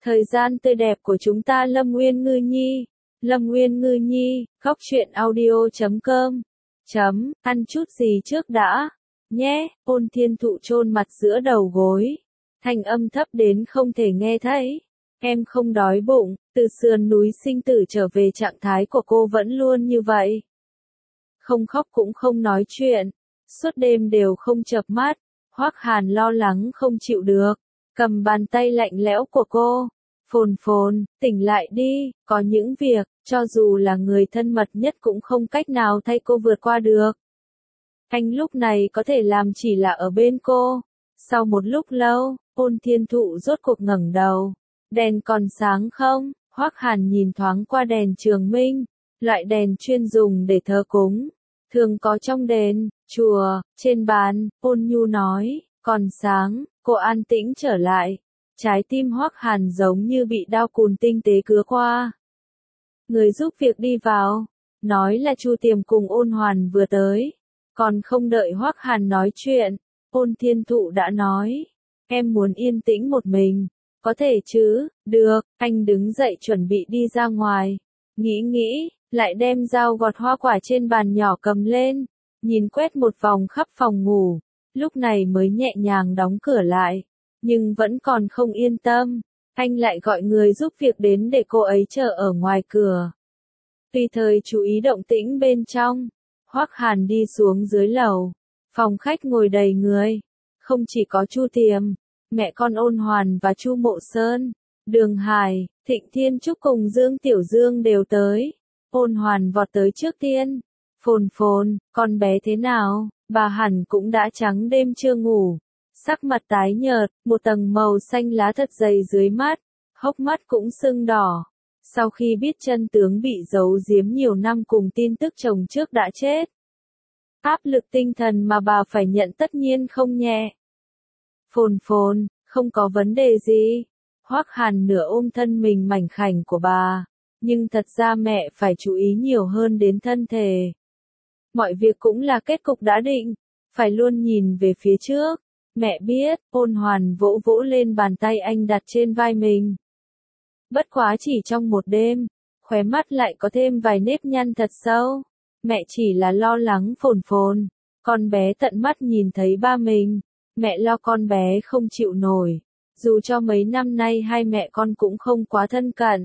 Thời gian tươi đẹp của chúng ta. Lâm Nguyên Ngư Nhi. Lâm Nguyên Ngư Nhi, góc truyện audio.com. Ăn chút gì trước đã, nhé. Ôn Thiên Thụ chôn mặt giữa đầu gối. Thanh âm thấp đến không thể nghe thấy. Em không đói bụng. Từ sườn núi sinh tử trở về, trạng thái của cô vẫn luôn như vậy. Không khóc cũng không nói chuyện. Suốt đêm đều không chợp mắt. Hoắc Hàn lo lắng không chịu được. Cầm bàn tay lạnh lẽo của cô. Phồn Phồn, tỉnh lại đi, có những việc, cho dù là người thân mật nhất cũng không cách nào thay cô vượt qua được. Anh lúc này có thể làm chỉ là ở bên cô. Sau một lúc lâu, Ôn Thiên Thụ rốt cuộc ngẩng đầu. Đèn còn sáng không? Hoắc Hàn nhìn thoáng qua đèn trường minh, loại đèn chuyên dùng để thờ cúng. Thường có trong đền, chùa, trên bàn. Ôn Nhu nói, còn sáng. Cô an tĩnh trở lại. Trái tim Hoắc Hàn giống như bị đao cùn tinh tế cứa qua. Người giúp việc đi vào, nói là Chu Tiềm cùng Ôn Hoàn vừa tới. Còn không đợi Hoắc Hàn nói chuyện, Ôn Thiên Thụ đã nói, em muốn yên tĩnh một mình, có thể chứ? Được. Anh đứng dậy chuẩn bị đi ra ngoài. Nghĩ, lại đem dao gọt hoa quả trên bàn nhỏ cầm lên, nhìn quét một vòng khắp phòng ngủ, lúc này mới nhẹ nhàng đóng cửa lại. Nhưng vẫn còn không yên tâm, anh lại gọi người giúp việc đến để cô ấy chờ ở ngoài cửa. Tùy thời chú ý động tĩnh bên trong, Hoắc Hàn đi xuống dưới lầu. Phòng khách ngồi đầy người, không chỉ có Chu Tiềm, mẹ con Ôn Hoàn và Chu Mộ Sơn, Đường Hải, Thịnh Thiên Trúc cùng Dương Tiểu Dương đều tới. Ôn Hoàn vọt tới trước tiên. Phồn Phồn, con bé thế nào? Bà hẳn cũng đã trắng đêm chưa ngủ. Sắc mặt tái nhợt, một tầng màu xanh lá thật dày dưới mắt, hốc mắt cũng sưng đỏ. Sau khi biết chân tướng bị giấu giếm nhiều năm cùng tin tức chồng trước đã chết, áp lực tinh thần mà bà phải nhận tất nhiên không nhẹ. Phồn Phồn, không có vấn đề gì. Hoắc Hàn nửa ôm thân mình mảnh khảnh của bà, nhưng thật ra mẹ phải chú ý nhiều hơn đến thân thể. Mọi việc cũng là kết cục đã định, phải luôn nhìn về phía trước. Mẹ biết. Ôn Hoàn vỗ vỗ lên bàn tay anh đặt trên vai mình. Bất quá chỉ trong một đêm, khóe mắt lại có thêm vài nếp nhăn thật sâu. Mẹ chỉ là lo lắng Phồn Phồn. Con bé tận mắt nhìn thấy ba mình. Mẹ lo con bé không chịu nổi. Dù cho mấy năm nay hai mẹ con cũng không quá thân cận,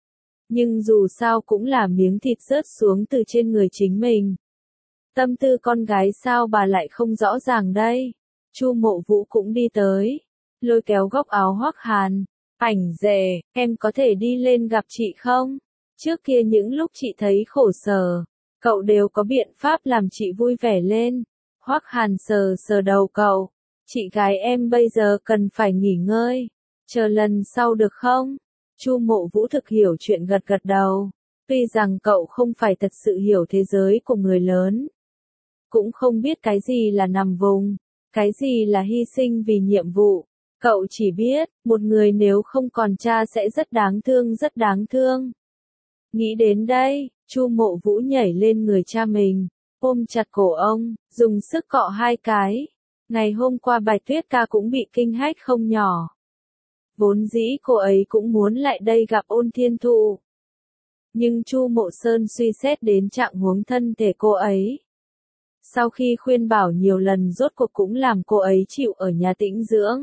nhưng dù sao cũng là miếng thịt rớt xuống từ trên người chính mình. Tâm tư con gái sao bà lại không rõ ràng đây? Chu Mộ Vũ cũng đi tới, lôi kéo góc áo Hoắc Hàn. Ảnh rể, em có thể đi lên gặp chị không? Trước kia những lúc chị thấy khổ sở, cậu đều có biện pháp làm chị vui vẻ lên. Hoắc Hàn sờ sờ đầu cậu. Chị gái em bây giờ cần phải nghỉ ngơi. Chờ lần sau được không? Chu Mộ Vũ thực hiểu chuyện gật gật đầu. Tuy rằng cậu không phải thật sự hiểu thế giới của người lớn, cũng không biết cái gì là nằm vùng, cái gì là hy sinh vì nhiệm vụ. Cậu chỉ biết, một người nếu không còn cha sẽ rất đáng thương, rất đáng thương. Nghĩ đến đây, Chu Mộ Vũ nhảy lên người cha mình, ôm chặt cổ ông, dùng sức cọ hai cái. Ngày hôm qua Bạch Tuyết ca cũng bị kinh hách không nhỏ. Vốn dĩ cô ấy cũng muốn lại đây gặp Ôn Thiên Thụ, nhưng Chu Mộ Sơn suy xét đến trạng huống thân thể cô ấy. Sau khi khuyên bảo nhiều lần rốt cuộc cũng làm cô ấy chịu ở nhà tĩnh dưỡng.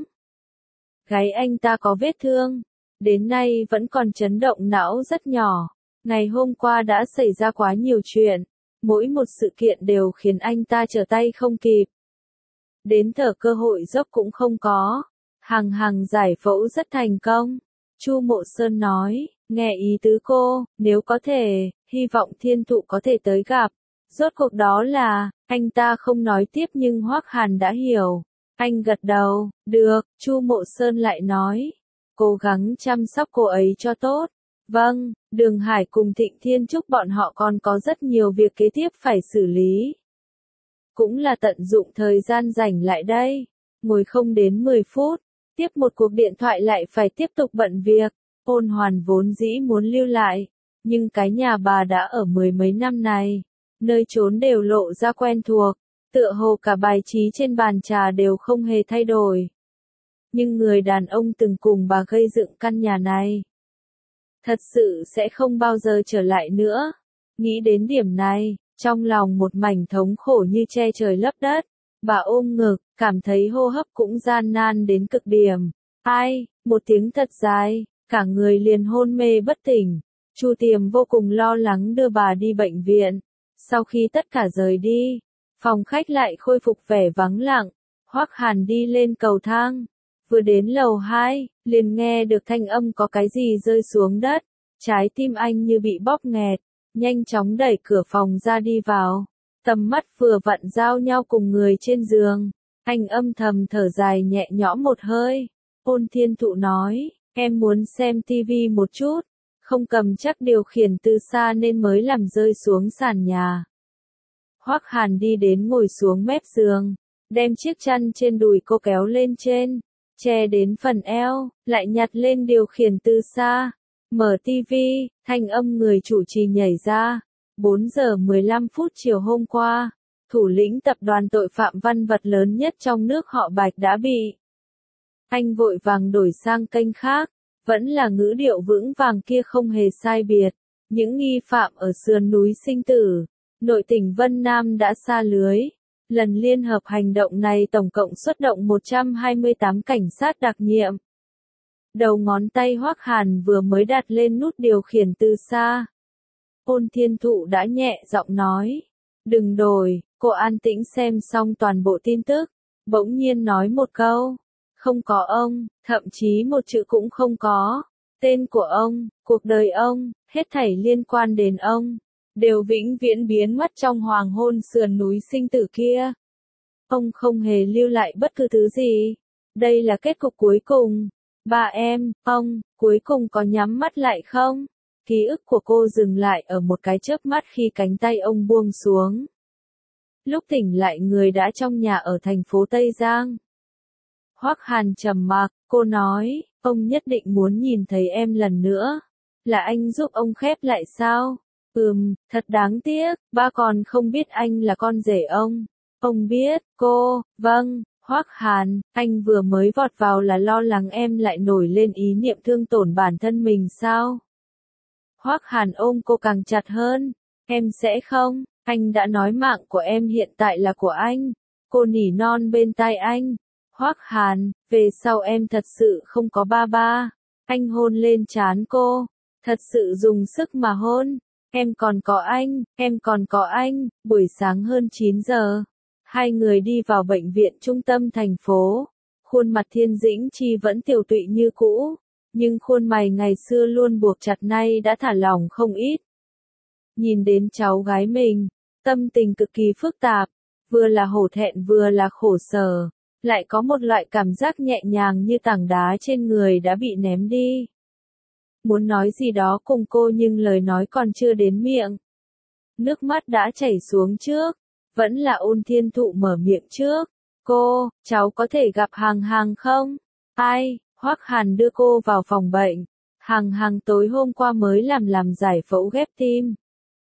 Gái anh ta có vết thương, đến nay vẫn còn chấn động não rất nhỏ. Ngày hôm qua đã xảy ra quá nhiều chuyện, mỗi một sự kiện đều khiến anh ta trở tay không kịp. Đến thở cơ hội dốc cũng không có. Hằng giải phẫu rất thành công. Chu Mộ Sơn nói, nghe ý tứ cô, nếu có thể, hy vọng Thiên Thụ có thể tới gặp. Rốt cuộc đó là, anh ta không nói tiếp nhưng Hoắc Hàn đã hiểu. Anh gật đầu, được. Chu Mộ Sơn lại nói, cố gắng chăm sóc cô ấy cho tốt. Vâng. Đường Hải cùng Thịnh Thiên Trúc bọn họ còn có rất nhiều việc kế tiếp phải xử lý. Cũng là tận dụng thời gian rảnh lại đây. Ngồi không đến 10 phút, tiếp một cuộc điện thoại lại phải tiếp tục bận việc. Ôn Hoàn vốn dĩ muốn lưu lại, nhưng cái nhà bà đã ở mười mấy năm này, nơi trốn đều lộ ra quen thuộc, tựa hồ cả bài trí trên bàn trà đều không hề thay đổi. nhưng người đàn ông từng cùng bà gây dựng căn nhà này thật sự sẽ không bao giờ trở lại nữa. Nghĩ đến điểm này, trong lòng một mảnh thống khổ như che trời lấp đất. Bà ôm ngực, cảm thấy hô hấp cũng gian nan đến cực điểm. Ai, một tiếng thật dài, cả người liền hôn mê bất tỉnh. Chu Tiềm vô cùng lo lắng đưa bà đi bệnh viện. Sau khi tất cả rời đi, phòng khách lại khôi phục vẻ vắng lặng. Hoắc Hàn đi lên cầu thang. Vừa đến lầu 2, liền nghe được thanh âm có cái gì rơi xuống đất. Trái tim anh như bị bóp nghẹt, nhanh chóng đẩy cửa phòng ra đi vào. Tầm mắt vừa vặn giao nhau cùng người trên giường. Anh âm thầm thở dài nhẹ nhõm một hơi. Ôn Thiên Thụ nói, em muốn xem tivi một chút. Không cầm chắc điều khiển từ xa nên mới làm rơi xuống sàn nhà. Hoắc Hàn đi đến ngồi xuống mép giường, đem chiếc chăn trên đùi cô kéo lên trên, che đến phần eo, lại nhặt lên điều khiển từ xa. Mở tivi, thanh âm người chủ trì nhảy ra. 4 giờ 15 phút chiều hôm qua, thủ lĩnh tập đoàn tội phạm văn vật lớn nhất trong nước họ Bạch đã bị. Anh vội vàng đổi sang kênh khác, vẫn là ngữ điệu vững vàng kia không hề sai biệt. Những nghi phạm ở sườn núi Sinh Tử, nội tỉnh Vân Nam đã sa lưới. Lần liên hợp hành động này tổng cộng xuất động 128 cảnh sát đặc nhiệm. Đầu ngón tay Hoắc Hàn vừa mới đặt lên nút điều khiển từ xa. Ôn Thiên Thụ đã nhẹ giọng nói, đừng đổi, cô an tĩnh xem xong toàn bộ tin tức, bỗng nhiên nói một câu, không có ông, thậm chí một chữ cũng không có, tên của ông, cuộc đời ông, hết thảy liên quan đến ông, đều vĩnh viễn biến mất trong hoàng hôn sườn núi Sinh Tử kia. Ông không hề lưu lại bất cứ thứ gì, đây là kết cục cuối cùng. Bà em, ông, cuối cùng có nhắm mắt lại không? Ký ức của cô dừng lại ở một cái chớp mắt khi cánh tay ông buông xuống. Lúc tỉnh lại người đã trong nhà ở thành phố Tây Giang. Hoắc Hàn trầm mặc, cô nói, ông nhất định muốn nhìn thấy em lần nữa. Là anh giúp ông khép lại sao? Thật đáng tiếc, ba còn không biết anh là con rể ông. Ông biết, cô, vâng. Hoắc Hàn, anh vừa mới vọt vào là lo lắng em lại nổi lên ý niệm thương tổn bản thân mình sao? Hoắc Hàn ôm cô càng chặt hơn. Em sẽ không, anh đã nói mạng của em hiện tại là của anh. Cô nỉ non bên tai anh. Hoắc Hàn, về sau em thật sự không có ba ba. Anh hôn lên trán cô. Thật sự dùng sức mà hôn. Em còn có anh, em còn có anh. Buổi sáng hơn 9 giờ. Hai người đi vào bệnh viện trung tâm thành phố. Khuôn mặt Thiên Dĩnh Chi vẫn tiều tụy như cũ, nhưng khuôn mày ngày xưa luôn buộc chặt nay đã thả lỏng không ít. Nhìn đến cháu gái mình, tâm tình cực kỳ phức tạp, vừa là hổ thẹn vừa là khổ sở, lại có một loại cảm giác nhẹ nhàng như tảng đá trên người đã bị ném đi. Muốn nói gì đó cùng cô nhưng lời nói còn chưa đến miệng. Nước mắt đã chảy xuống trước. Vẫn là Ôn Thiên Thụ mở miệng trước. Cô, cháu có thể gặp Hằng Hằng không? Ai? Hoắc Hàn đưa cô vào phòng bệnh. Hằng Hằng tối hôm qua mới làm giải phẫu ghép tim.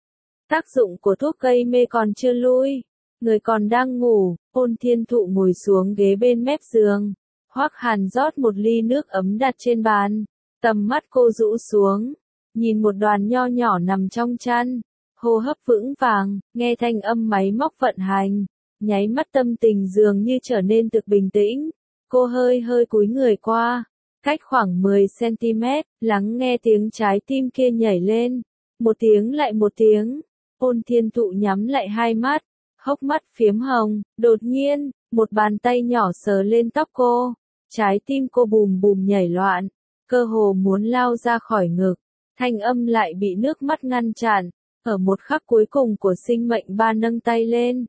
Tác dụng của thuốc gây mê còn chưa lui. Người còn đang ngủ. Ôn Thiên Thụ ngồi xuống ghế bên mép giường. Hoắc Hàn rót một ly nước ấm đặt trên bàn. Tầm mắt cô rũ xuống. Nhìn một đoàn nho nhỏ nằm trong chăn. Hô hấp vững vàng, nghe thanh âm máy móc vận hành, nháy mắt tâm tình dường như trở nên thực bình tĩnh. Cô hơi hơi cúi người qua, cách khoảng 10 cm, lắng nghe tiếng trái tim kia nhảy lên, một tiếng lại một tiếng. Ôn Thiên Thụ nhắm lại hai mắt, hốc mắt phiếm hồng, đột nhiên, một bàn tay nhỏ sờ lên tóc cô, trái tim cô bùm bùm nhảy loạn, cơ hồ muốn lao ra khỏi ngực, thanh âm lại bị nước mắt ngăn chặn. Ở một khắc cuối cùng của sinh mệnh ba nâng tay lên.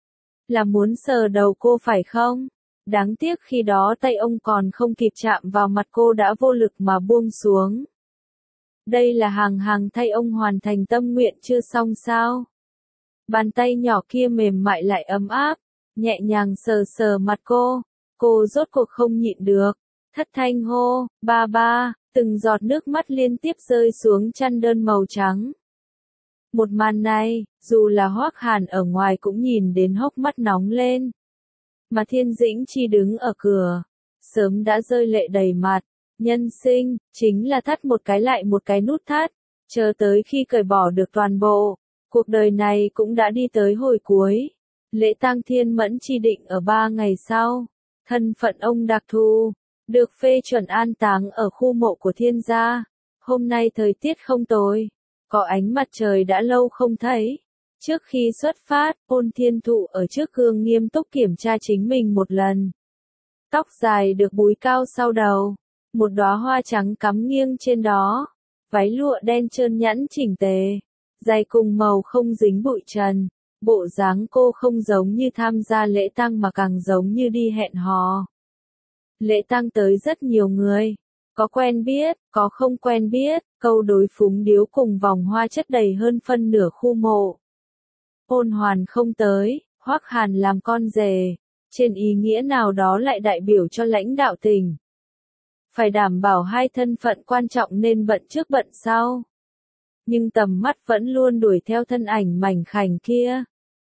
Là muốn sờ đầu cô phải không? Đáng tiếc khi đó tay ông còn không kịp chạm vào mặt cô đã vô lực mà buông xuống. Đây là Hằng Hằng thay ông hoàn thành tâm nguyện chưa xong sao? Bàn tay nhỏ kia mềm mại lại ấm áp, nhẹ nhàng sờ sờ mặt cô. Cô rốt cuộc không nhịn được. Thất thanh hô, ba ba, từng giọt nước mắt liên tiếp rơi xuống chăn đơn màu trắng. Một màn này, dù là Hoắc Hàn ở ngoài cũng nhìn đến hốc mắt nóng lên. Mà Thiên Dĩnh Chi đứng ở cửa, sớm đã rơi lệ đầy mặt. Nhân sinh, chính là thắt một cái lại một cái nút thắt, chờ tới khi cởi bỏ được toàn bộ, cuộc đời này cũng đã đi tới hồi cuối. Lễ tang Thiên Mẫn chi định ở 3 ngày sau. Thân phận ông đặc thù, được phê chuẩn an táng ở khu mộ của Thiên gia. Hôm nay thời tiết không tồi, có ánh mặt trời đã lâu không thấy. Trước khi xuất phát, Ôn Thiên Thụ ở trước gương nghiêm túc kiểm tra chính mình một lần. Tóc dài được búi cao sau đầu, một đóa hoa trắng cắm nghiêng trên đó, váy lụa đen trơn nhẵn chỉnh tề, giày cùng màu không dính bụi trần. Bộ dáng cô không giống như tham gia lễ tang mà càng giống như đi hẹn hò. Lễ tang tới rất nhiều người, có quen biết, có không quen biết, câu đối phúng điếu cùng vòng hoa chất đầy hơn phân nửa khu mộ. Ôn Hoàn không tới, Hoắc Hàn làm con rể, trên ý nghĩa nào đó lại đại biểu cho lãnh đạo tỉnh. Phải đảm bảo hai thân phận quan trọng nên bận trước bận sau. Nhưng tầm mắt vẫn luôn đuổi theo thân ảnh mảnh khảnh kia.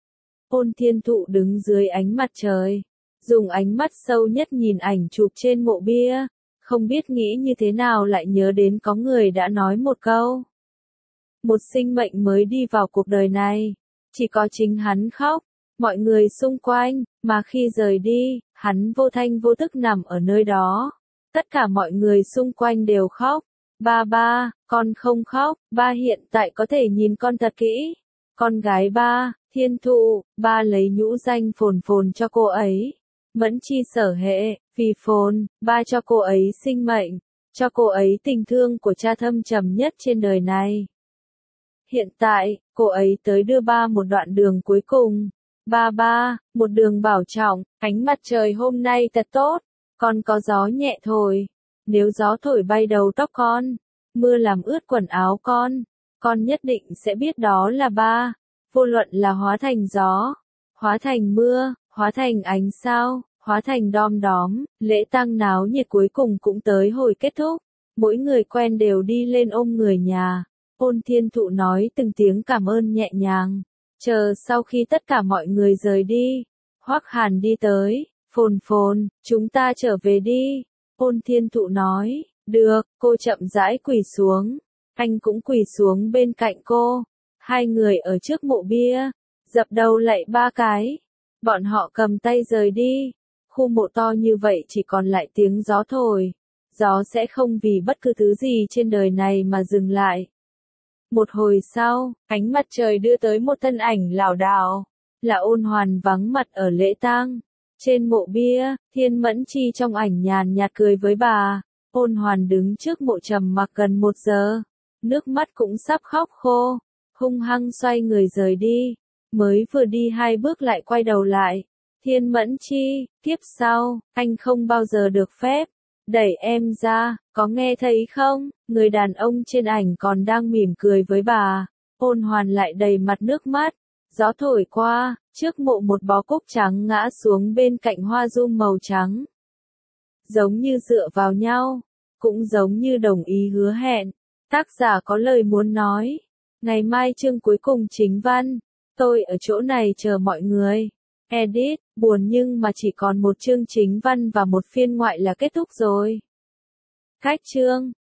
Ôn Thiên Thụ đứng dưới ánh mặt trời, dùng ánh mắt sâu nhất nhìn ảnh chụp trên mộ bia, không biết nghĩ như thế nào lại nhớ đến có người đã nói một câu. Một sinh mệnh mới đi vào cuộc đời này, chỉ có chính hắn khóc, mọi người xung quanh, mà khi rời đi, hắn vô thanh vô tức nằm ở nơi đó. Tất cả mọi người xung quanh đều khóc. Ba, con không khóc, ba hiện tại có thể nhìn con thật kỹ. Con gái ba, Thiên Thụ, ba lấy nhũ danh Phồn Phồn cho cô ấy. Mẫn chi sở hệ, vì Phồn, ba cho cô ấy sinh mệnh, cho cô ấy tình thương của cha thâm trầm nhất trên đời này. Hiện tại, cô ấy tới đưa ba một đoạn đường cuối cùng. Ba, một đường bảo trọng, ánh mặt trời hôm nay thật tốt, còn có gió nhẹ thổi. Nếu gió thổi bay đầu tóc con, mưa làm ướt quần áo con nhất định sẽ biết đó là ba. Vô luận là hóa thành gió, hóa thành mưa, hóa thành ánh sao, hóa thành đom đóm, lễ tang náo nhiệt cuối cùng cũng tới hồi kết thúc. Mỗi người quen đều đi lên ôm người nhà. Ôn Thiên Thụ nói từng tiếng cảm ơn nhẹ nhàng. Chờ sau khi tất cả mọi người rời đi, Hoắc Hàn đi tới. Phồn, chúng ta trở về đi. Ôn Thiên Thụ nói, được, cô chậm rãi quỳ xuống. Anh cũng quỳ xuống bên cạnh cô. Hai người ở trước mộ bia, dập đầu lạy 3 cái. Bọn họ cầm tay rời đi. Khu mộ to như vậy chỉ còn lại tiếng gió thổi. Gió sẽ không vì bất cứ thứ gì trên đời này mà dừng lại. Một hồi sau, ánh mặt trời đưa tới một thân ảnh lảo đảo, là Ôn Hoàn vắng mặt ở lễ tang. Trên mộ bia, Thiên Mẫn Chi trong ảnh nhàn nhạt cười với bà. Ôn Hoàn đứng trước mộ trầm mặc gần 1 giờ, nước mắt cũng sắp khóc khô, hung hăng xoay người rời đi. Mới vừa đi 2 bước lại quay đầu lại. Thiên Mẫn Chi, tiếp sau, anh không bao giờ được phép đẩy em ra, có nghe thấy không? Người đàn ông trên ảnh còn đang mỉm cười với bà. Ôn Hoàn lại đầy mặt nước mắt. Gió thổi qua, trước mộ một bó cúc trắng ngã xuống bên cạnh hoa rum màu trắng. Giống như dựa vào nhau, cũng giống như đồng ý hứa hẹn. Tác giả có lời muốn nói. Ngày mai chương cuối cùng chính văn. Tôi ở chỗ này chờ mọi người. Edit, buồn nhưng mà chỉ còn một chương chính văn và một phiên ngoại là kết thúc rồi. Cách chương